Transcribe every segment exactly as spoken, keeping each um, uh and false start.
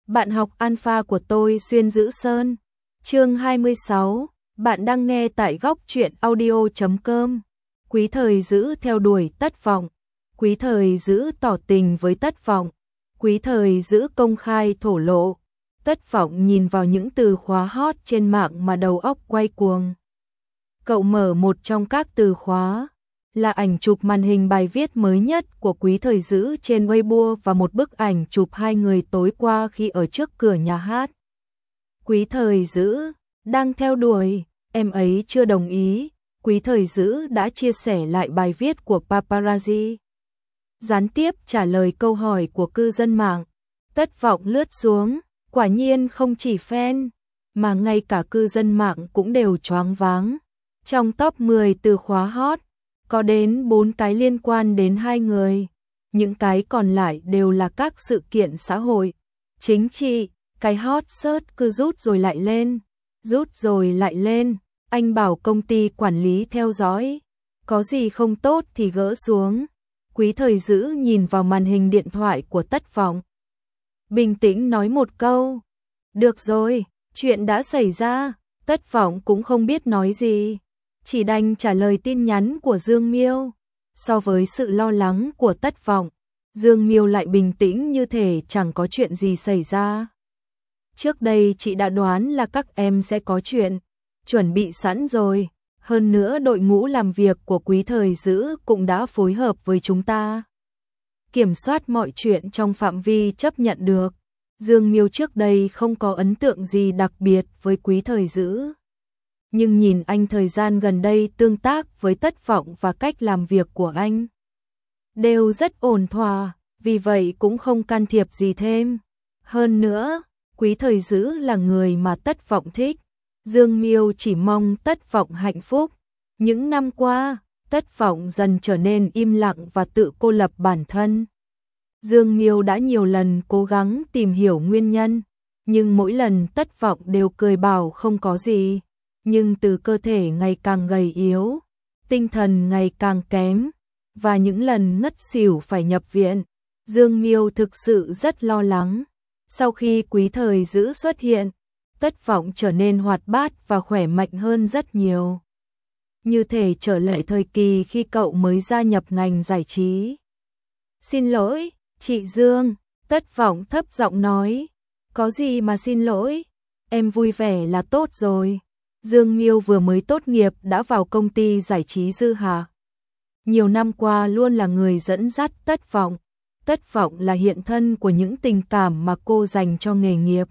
Bạn học alpha của tôi xuyên giữ sơn. Chương hai mươi sáu, bạn đang nghe tại góc truyện audio chấm com. Quý Thời Dữ theo đuổi Tất Vọng. Quý Thời Dữ tỏ tình với Tất Vọng. Quý Thời Dữ công khai thổ lộ. Tất Vọng nhìn vào những từ khóa hot trên mạng mà đầu óc quay cuồng. Cậu mở một trong các từ khóa, là ảnh chụp màn hình bài viết mới nhất của Quý Thời Dữ trên Weibo và một bức ảnh chụp hai người tối qua khi ở trước cửa nhà hát. Quý Thời Dữ đang theo đuổi, em ấy chưa đồng ý. Quý Thời Dữ đã chia sẻ lại bài viết của paparazzi, gián tiếp trả lời câu hỏi của cư dân mạng. Tất Vọng lướt xuống, quả nhiên không chỉ fan, mà ngay cả cư dân mạng cũng đều choáng váng. Trong top mười từ khóa hot, có đến bốn cái liên quan đến hai người. Những cái còn lại đều là các sự kiện xã hội, chính trị. Cái hot search cứ rút rồi lại lên, rút rồi lại lên. Anh bảo công ty quản lý theo dõi, có gì không tốt thì gỡ xuống. Quý Thời Dữ nhìn vào màn hình điện thoại của Tất Vọng, bình tĩnh nói một câu: được rồi, chuyện đã xảy ra. Tất Vọng cũng không biết nói gì, chỉ đành trả lời tin nhắn của Dương Miêu. So với sự lo lắng của Tất Vọng, Dương Miêu lại bình tĩnh như thể chẳng có chuyện gì xảy ra. Trước đây chị đã đoán là các em sẽ có chuyện, chuẩn bị sẵn rồi. Hơn nữa đội ngũ làm việc của Quý Thời Dữ cũng đã phối hợp với chúng ta, kiểm soát mọi chuyện trong phạm vi chấp nhận được. Dương Miêu trước đây không có ấn tượng gì đặc biệt với Quý Thời Dữ, nhưng nhìn anh thời gian gần đây tương tác với Tất Vọng và cách làm việc của anh đều rất ổn thỏa, vì vậy cũng không can thiệp gì thêm. Hơn nữa, Quý Thời Dữ là người mà Tất Vọng thích. Dương Miêu chỉ mong Tất Vọng hạnh phúc. Những năm qua, Tất Vọng dần trở nên im lặng và tự cô lập bản thân. Dương Miêu đã nhiều lần cố gắng tìm hiểu nguyên nhân, nhưng mỗi lần Tất Vọng đều cười bảo không có gì. Nhưng từ cơ thể ngày càng gầy yếu, tinh thần ngày càng kém, và những lần ngất xỉu phải nhập viện, Dương Miêu thực sự rất lo lắng. Sau khi Quý Thời Dữ xuất hiện, Tất Vọng trở nên hoạt bát và khỏe mạnh hơn rất nhiều, như thể trở lại thời kỳ khi cậu mới gia nhập ngành giải trí. Xin lỗi, chị Dương, Tất Vọng thấp giọng nói. Có gì mà xin lỗi, em vui vẻ là tốt rồi. Dương Miêu vừa mới tốt nghiệp đã vào công ty giải trí Dư Hà. Nhiều năm qua luôn là người dẫn dắt Tất Vọng. Tất Vọng là hiện thân của những tình cảm mà cô dành cho nghề nghiệp.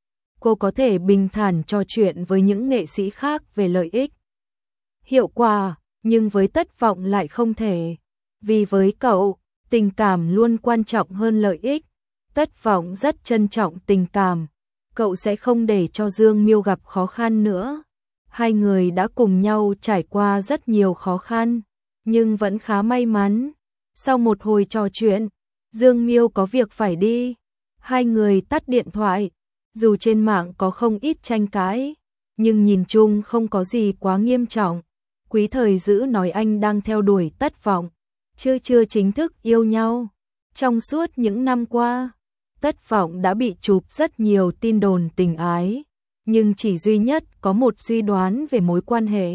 Cô có thể bình thản trò chuyện với những nghệ sĩ khác về lợi ích, hiệu quả, nhưng với Tất Vọng lại không thể. Vì với cậu, tình cảm luôn quan trọng hơn lợi ích. Tất Vọng rất trân trọng tình cảm. Cậu sẽ không để cho Dương Miêu gặp khó khăn nữa. Hai người đã cùng nhau trải qua rất nhiều khó khăn, nhưng vẫn khá may mắn. Sau một hồi trò chuyện, Dương Miêu có việc phải đi. Hai người tắt điện thoại. Dù trên mạng có không ít tranh cãi, nhưng nhìn chung không có gì quá nghiêm trọng. Quý Thời Dữ nói anh đang theo đuổi Tất Vọng, chưa chưa chính thức yêu nhau. Trong suốt những năm qua, Tất Vọng đã bị chụp rất nhiều tin đồn tình ái, nhưng chỉ duy nhất có một suy đoán về mối quan hệ.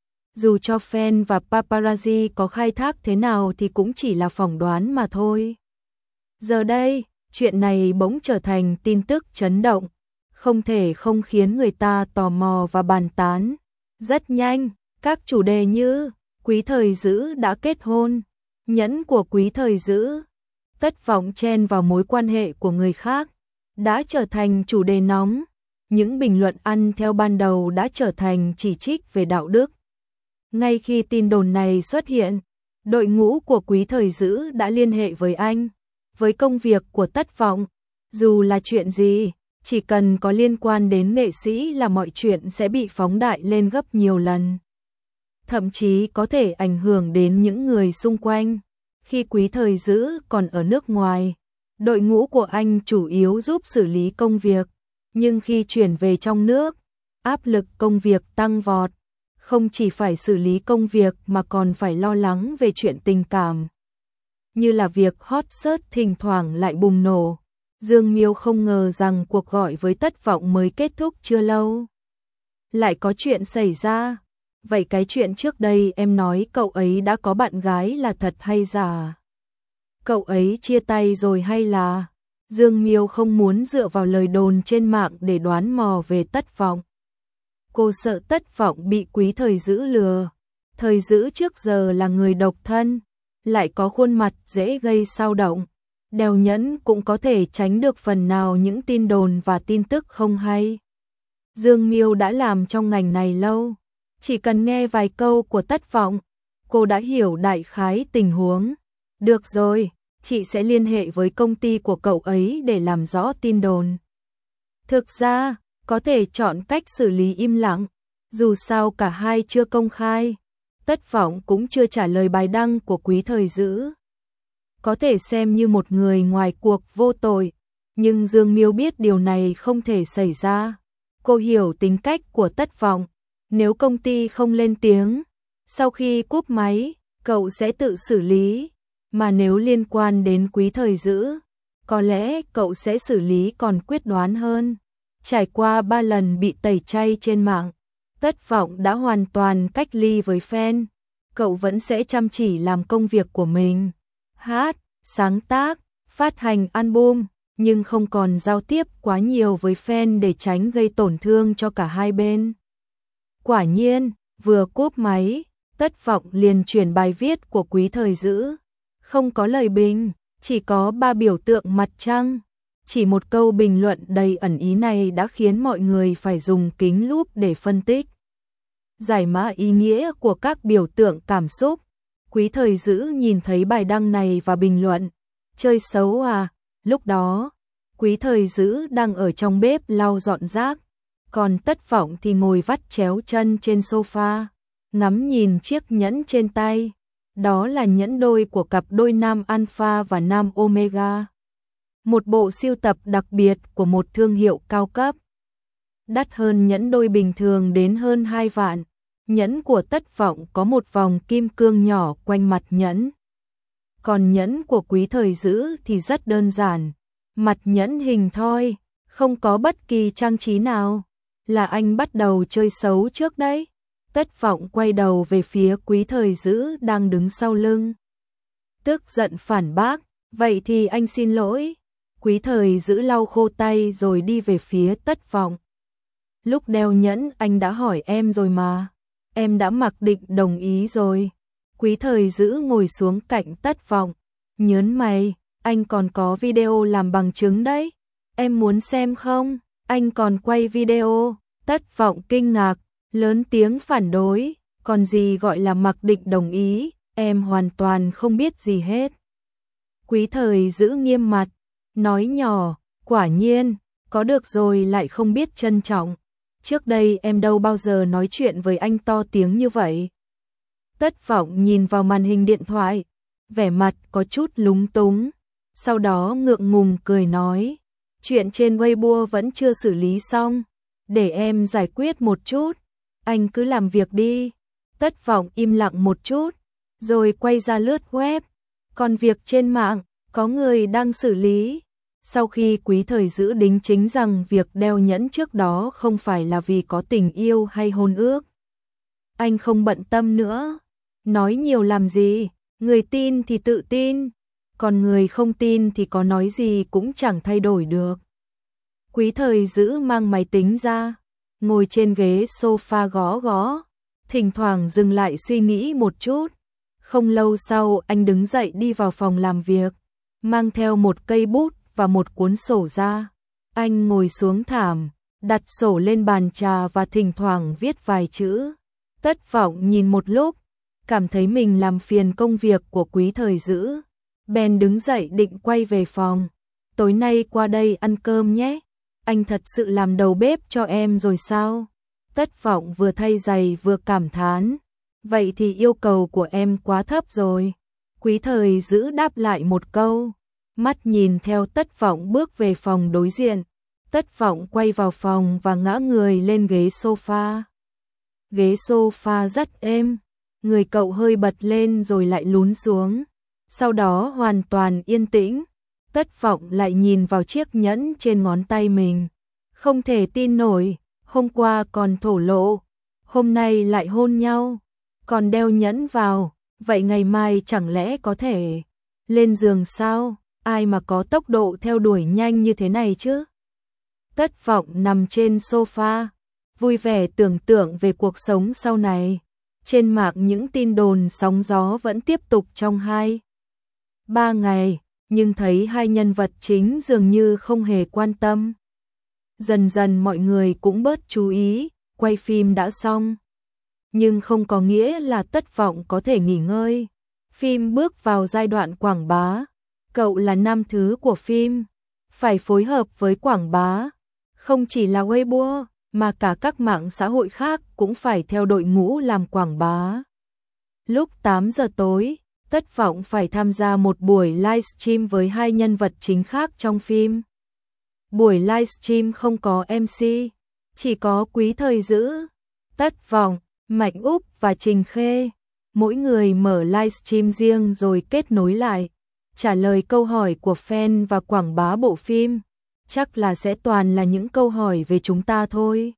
Dù cho fan và paparazzi có khai thác thế nào thì cũng chỉ là phỏng đoán mà thôi. Giờ đây, chuyện này bỗng trở thành tin tức chấn động, không thể không khiến người ta tò mò và bàn tán. Rất nhanh, các chủ đề như Quý Thời Dữ đã kết hôn, nhẫn của Quý Thời Dữ, Tất Vọng chen vào mối quan hệ của người khác đã trở thành chủ đề nóng. Những bình luận ăn theo ban đầu đã trở thành chỉ trích về đạo đức. Ngay khi tin đồn này xuất hiện, đội ngũ của Quý Thời Dữ đã liên hệ với anh, với công việc của Tất Vọng. Dù là chuyện gì, chỉ cần có liên quan đến nghệ sĩ là mọi chuyện sẽ bị phóng đại lên gấp nhiều lần. Thậm chí có thể ảnh hưởng đến những người xung quanh. Khi Quý Thời Dữ còn ở nước ngoài, đội ngũ của anh chủ yếu giúp xử lý công việc. Nhưng khi chuyển về trong nước, áp lực công việc tăng vọt. Không chỉ phải xử lý công việc mà còn phải lo lắng về chuyện tình cảm. Như là việc hot search thỉnh thoảng lại bùng nổ. Dương Miêu không ngờ rằng cuộc gọi với Tất Vọng mới kết thúc chưa lâu lại có chuyện xảy ra. Vậy cái chuyện trước đây em nói cậu ấy đã có bạn gái là thật hay giả? Cậu ấy chia tay rồi hay là? Dương Miêu không muốn dựa vào lời đồn trên mạng để đoán mò về Tất Vọng. Cô sợ Tất Vọng bị Quý Thời Dữ lừa. Thời Dữ trước giờ là người độc thân, lại có khuôn mặt dễ gây xao động. Đeo Nhẫn cũng có thể tránh được phần nào những tin đồn và tin tức không hay. Dương Miêu đã làm trong ngành này lâu, chỉ cần nghe vài câu của Tất Vọng, cô đã hiểu đại khái tình huống. Được rồi, chị sẽ liên hệ với công ty của cậu ấy để làm rõ tin đồn. Thực ra, có thể chọn cách xử lý im lặng, dù sao cả hai chưa công khai. Tất Vọng cũng chưa trả lời bài đăng của Quý Thời Dữ. Có thể xem như một người ngoài cuộc vô tội, nhưng Dương Miêu biết điều này không thể xảy ra. Cô hiểu tính cách của Tất Vọng, nếu công ty không lên tiếng, sau khi cúp máy, cậu sẽ tự xử lý, mà nếu liên quan đến Quý Thời Dữ, có lẽ cậu sẽ xử lý còn quyết đoán hơn. Trải qua ba lần bị tẩy chay trên mạng, Tất Vọng đã hoàn toàn cách ly với fan, cậu vẫn sẽ chăm chỉ làm công việc của mình, hát, sáng tác, phát hành album, nhưng không còn giao tiếp quá nhiều với fan để tránh gây tổn thương cho cả hai bên. Quả nhiên, vừa cúp máy, Tất Vọng liền chuyển bài viết của Quý Thời Dữ. Không có lời bình, chỉ có ba biểu tượng mặt trăng. Chỉ một câu bình luận đầy ẩn ý này đã khiến mọi người phải dùng kính lúp để phân tích, giải mã ý nghĩa của các biểu tượng cảm xúc. Quý Thời Dữ nhìn thấy bài đăng này và bình luận, chơi xấu à. Lúc đó, Quý Thời Dữ đang ở trong bếp lau dọn rác, còn Tất Vọng thì ngồi vắt chéo chân trên sofa, ngắm nhìn chiếc nhẫn trên tay. Đó là nhẫn đôi của cặp đôi nam Alpha và nam Omega. Một bộ sưu tập đặc biệt của một thương hiệu cao cấp. Đắt hơn nhẫn đôi bình thường đến hơn hai vạn. Nhẫn của Tất Vọng có một vòng kim cương nhỏ quanh mặt nhẫn. Còn nhẫn của Quý Thời Dữ thì rất đơn giản. Mặt nhẫn hình thoi, không có bất kỳ trang trí nào. Là anh bắt đầu chơi xấu trước đấy. Tất Vọng quay đầu về phía Quý Thời Dữ đang đứng sau lưng. Tức giận phản bác, vậy thì anh xin lỗi. Quý Thời Dữ lau khô tay rồi đi về phía Tất Vọng. Lúc đeo nhẫn anh đã hỏi em rồi mà. Em đã mặc định đồng ý rồi. Quý Thời Dữ ngồi xuống cạnh Tất Vọng, nhớn mày, anh còn có video làm bằng chứng đấy. Em muốn xem không? Anh còn quay video. Tất Vọng kinh ngạc, lớn tiếng phản đối, còn gì gọi là mặc định đồng ý, em hoàn toàn không biết gì hết. Quý Thời Dữ nghiêm mặt, nói nhỏ, quả nhiên, có được rồi lại không biết trân trọng. Trước đây em đâu bao giờ nói chuyện với anh to tiếng như vậy. Tất Vọng nhìn vào màn hình điện thoại, vẻ mặt có chút lúng túng, sau đó ngượng ngùng cười nói, chuyện trên Weibo vẫn chưa xử lý xong, để em giải quyết một chút, anh cứ làm việc đi. Tất Vọng im lặng một chút, rồi quay ra lướt web, còn việc trên mạng, có người đang xử lý. Sau khi Quý Thời Dữ đính chính rằng việc đeo nhẫn trước đó không phải là vì có tình yêu hay hôn ước, anh không bận tâm nữa. Nói nhiều làm gì, người tin thì tự tin, còn người không tin thì có nói gì cũng chẳng thay đổi được. Quý Thời Dữ mang máy tính ra, ngồi trên ghế sofa gõ gõ, thỉnh thoảng dừng lại suy nghĩ một chút. Không lâu sau anh đứng dậy đi vào phòng làm việc, mang theo một cây bút và một cuốn sổ ra. Anh ngồi xuống thảm, đặt sổ lên bàn trà và thỉnh thoảng viết vài chữ. Tất Vọng nhìn một lúc, cảm thấy mình làm phiền công việc của Quý Thời Dữ, bèn đứng dậy định quay về phòng. Tối nay qua đây ăn cơm nhé, anh thật sự làm đầu bếp cho em rồi sao? Tất Vọng vừa thay giày vừa cảm thán, vậy thì yêu cầu của em quá thấp rồi. Quý Thời Dữ đáp lại một câu, mắt nhìn theo Tất Vọng bước về phòng đối diện. Tất Vọng quay vào phòng và ngã người lên ghế sofa. Ghế sofa rất êm, người cậu hơi bật lên rồi lại lún xuống, sau đó hoàn toàn yên tĩnh. Tất Vọng lại nhìn vào chiếc nhẫn trên ngón tay mình. Không thể tin nổi, hôm qua còn thổ lộ, hôm nay lại hôn nhau, còn đeo nhẫn vào, vậy ngày mai chẳng lẽ có thể lên giường sao? Ai mà có tốc độ theo đuổi nhanh như thế này chứ? Tất Vọng nằm trên sofa, vui vẻ tưởng tượng về cuộc sống sau này. Trên mạng những tin đồn sóng gió vẫn tiếp tục trong hai, ba ngày, nhưng thấy hai nhân vật chính dường như không hề quan tâm. Dần dần mọi người cũng bớt chú ý, quay phim đã xong. Nhưng không có nghĩa là Tất Vọng có thể nghỉ ngơi. Phim bước vào giai đoạn quảng bá. Cậu là nam thứ của phim, phải phối hợp với quảng bá. Không chỉ là Weibo, mà cả các mạng xã hội khác cũng phải theo đội ngũ làm quảng bá. Lúc tám giờ tối, Tất Vọng phải tham gia một buổi livestream với hai nhân vật chính khác trong phim. Buổi livestream không có em xê, chỉ có Quý Thời Dữ, Tất Vọng, Mạnh Úc và Trình Khê. Mỗi người mở livestream riêng rồi kết nối lại, trả lời câu hỏi của fan và quảng bá bộ phim. Chắc là sẽ toàn là những câu hỏi về chúng ta thôi.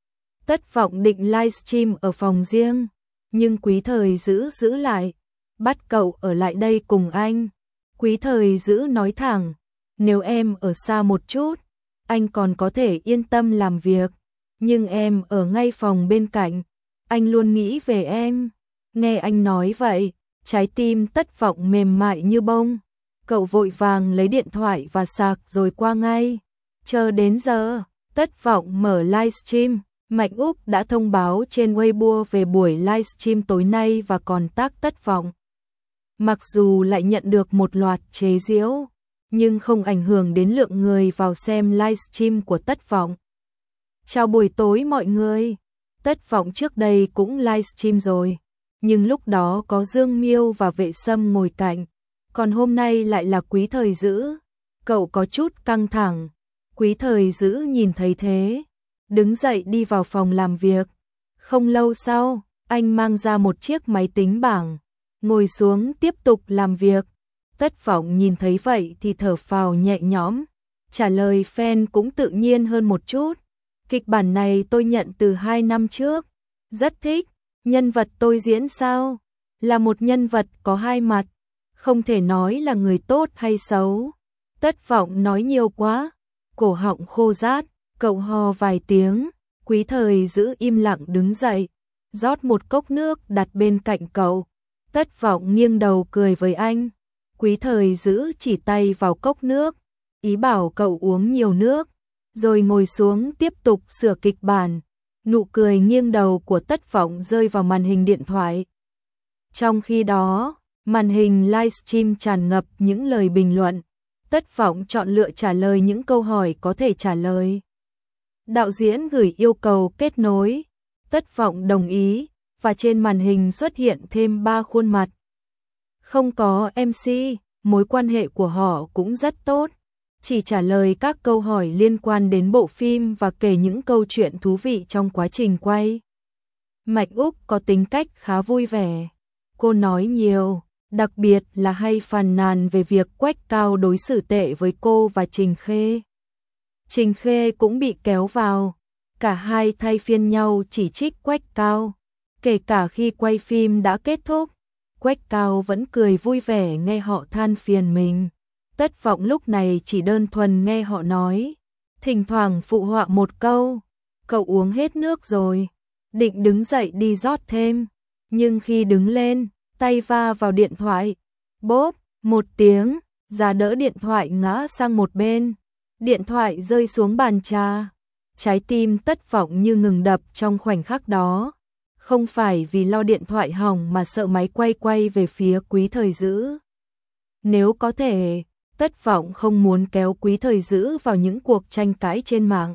Tất Vọng định livestream ở phòng riêng, nhưng Quý Thời Dữ giữ lại, bắt cậu ở lại đây cùng anh. Quý Thời Dữ nói thẳng, nếu em ở xa một chút, anh còn có thể yên tâm làm việc, nhưng em ở ngay phòng bên cạnh, anh luôn nghĩ về em. Nghe anh nói vậy, trái tim Tất Vọng mềm mại như bông. Cậu vội vàng lấy điện thoại và sạc rồi qua ngay. Chờ đến giờ, Tất Vọng mở livestream, Mạnh Úc đã thông báo trên Weibo về buổi livestream tối nay và còn tag Tất Vọng. Mặc dù lại nhận được một loạt chế giễu, nhưng không ảnh hưởng đến lượng người vào xem livestream của Tất Vọng. Chào buổi tối mọi người. Tất Vọng trước đây cũng livestream rồi, nhưng lúc đó có Dương Miêu và Vệ Sâm ngồi cạnh, còn hôm nay lại là Quý Thời Dữ. Cậu có chút căng thẳng. Quý Thời Dữ nhìn thấy thế, đứng dậy đi vào phòng làm việc. Không lâu sau, anh mang ra một chiếc máy tính bảng, ngồi xuống tiếp tục làm việc. Tất Vọng nhìn thấy vậy thì thở phào nhẹ nhõm, trả lời fan cũng tự nhiên hơn một chút. Kịch bản này tôi nhận từ hai năm trước, rất thích. Nhân vật tôi diễn sao? Là một nhân vật có hai mặt, không thể nói là người tốt hay xấu. Tất Vọng nói nhiều quá, cổ họng khô rát, cậu ho vài tiếng. Quý Thời Dữ im lặng đứng dậy, rót một cốc nước đặt bên cạnh cậu. Tất Vọng nghiêng đầu cười với anh. Quý Thời Dữ chỉ tay vào cốc nước, ý bảo cậu uống nhiều nước, rồi ngồi xuống tiếp tục sửa kịch bản. Nụ cười nghiêng đầu của Tất Vọng rơi vào màn hình điện thoại. Trong khi đó, màn hình livestream tràn ngập những lời bình luận. Tất Vọng chọn lựa trả lời những câu hỏi có thể trả lời. Đạo diễn gửi yêu cầu kết nối. Tất Vọng đồng ý, và trên màn hình xuất hiện thêm ba khuôn mặt. Không có em xê, mối quan hệ của họ cũng rất tốt. Chỉ trả lời các câu hỏi liên quan đến bộ phim và kể những câu chuyện thú vị trong quá trình quay. Mạnh Úc có tính cách khá vui vẻ. Cô nói nhiều, đặc biệt là hay phàn nàn về việc Quách Cao đối xử tệ với cô và Trình Khê. Trình Khê cũng bị kéo vào, cả hai thay phiên nhau chỉ trích Quách Cao. Kể cả khi quay phim đã kết thúc, Quách Cao vẫn cười vui vẻ nghe họ than phiền mình. Tất Vọng lúc này chỉ đơn thuần nghe họ nói, thỉnh thoảng phụ họa một câu. Cậu uống hết nước rồi, định đứng dậy đi rót thêm, nhưng khi đứng lên, tay va vào điện thoại, bốp, một tiếng, giá đỡ điện thoại ngã sang một bên, điện thoại rơi xuống bàn trà. Trái tim Tất Vọng như ngừng đập trong khoảnh khắc đó, không phải vì lo điện thoại hỏng mà sợ máy quay quay về phía Quý Thời Dữ. Nếu có thể, Tất Vọng không muốn kéo Quý Thời Dữ vào những cuộc tranh cãi trên mạng.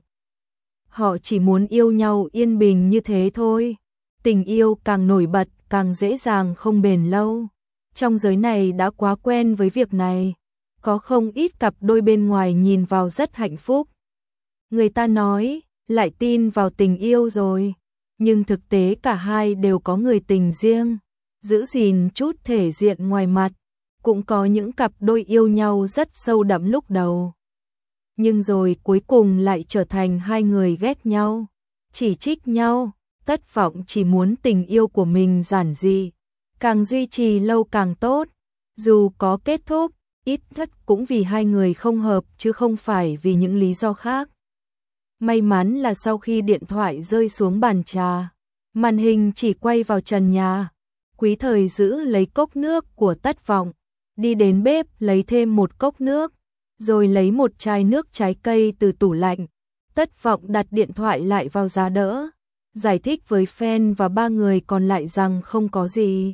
Họ chỉ muốn yêu nhau yên bình như thế thôi. Tình yêu càng nổi bật càng dễ dàng không bền lâu. Trong giới này đã quá quen với việc này. Có không ít cặp đôi bên ngoài nhìn vào rất hạnh phúc. Người ta nói, lại tin vào tình yêu rồi. Nhưng thực tế cả hai đều có người tình riêng, giữ gìn chút thể diện ngoài mặt. cũng có những cặp đôi yêu nhau rất sâu đậm lúc đầu. Nhưng rồi cuối cùng lại trở thành hai người ghét nhau, chỉ trích nhau. Tất Vọng chỉ muốn tình yêu của mình giản dị, càng duy trì lâu càng tốt. Dù có kết thúc, ít nhất cũng vì hai người không hợp chứ không phải vì những lý do khác. May mắn là sau khi điện thoại rơi xuống bàn trà, màn hình chỉ quay vào trần nhà. Quý Thời giữ lấy cốc nước của Tất Vọng, đi đến bếp lấy thêm một cốc nước, rồi lấy một chai nước trái cây từ tủ lạnh. Tất Vọng đặt điện thoại lại vào giá đỡ, giải thích với fan và ba người còn lại rằng không có gì.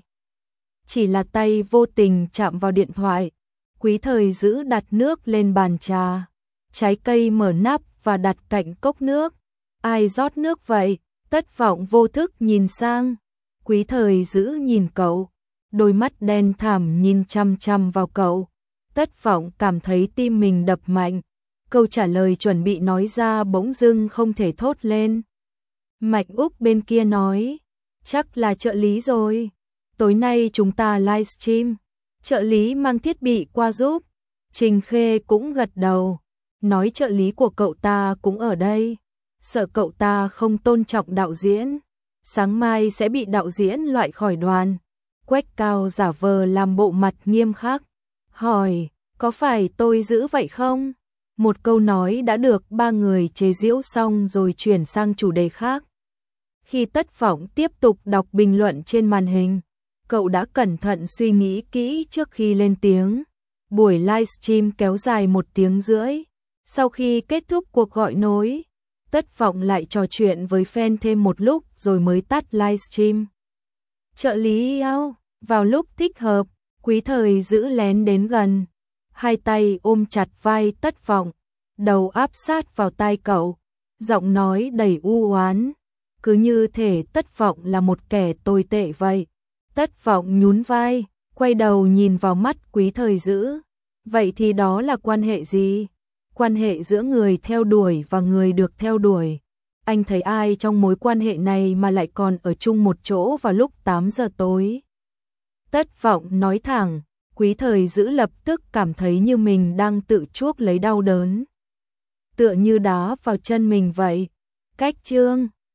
Chỉ là tay vô tình chạm vào điện thoại. Quý Thời giữ đặt nước lên bàn trà, trái cây mở nắp và đặt cạnh cốc nước. Ai rót nước vậy? Tất Vọng vô thức nhìn sang. Quý Thời giữ nhìn cậu, đôi mắt đen thẳm nhìn chăm chăm vào cậu. Tất Vọng cảm thấy tim mình đập mạnh. Câu trả lời chuẩn bị nói ra bỗng dưng không thể thốt lên. Mạch Úc bên kia nói, chắc là trợ lý rồi. Tối nay chúng ta livestream. Trợ lý mang thiết bị qua giúp. Trình Khê cũng gật đầu, nói trợ lý của cậu ta cũng ở đây. Sợ cậu ta không tôn trọng đạo diễn, sáng mai sẽ bị đạo diễn loại khỏi đoàn. Quách Cao giả vờ làm bộ mặt nghiêm khắc, hỏi, có phải tôi giữ vậy không? Một câu nói đã được ba người chế giễu xong rồi chuyển sang chủ đề khác. Khi Tất Vọng tiếp tục đọc bình luận trên màn hình, cậu đã cẩn thận suy nghĩ kỹ trước khi lên tiếng. Buổi livestream kéo dài một tiếng rưỡi. Sau khi kết thúc cuộc gọi nối, Tất Vọng lại trò chuyện với fan thêm một lúc rồi mới tắt livestream. Trợ lý yêu, vào lúc thích hợp, Quý Thời giữ lén đến gần, hai tay ôm chặt vai Tất Vọng, đầu áp sát vào tai cậu, giọng nói đầy u oán, cứ như thể Tất Vọng là một kẻ tồi tệ vậy. Tất Vọng nhún vai, quay đầu nhìn vào mắt Quý Thời giữ. Vậy thì đó là quan hệ gì? Quan hệ giữa người theo đuổi và người được theo đuổi. Anh thấy ai trong mối quan hệ này mà lại còn ở chung một chỗ vào lúc tám giờ tối? Tất Vọng nói thẳng, Quý Thời giữ lập tức cảm thấy như mình đang tự chuốc lấy đau đớn. Tựa như đá vào chân mình vậy. Cách chương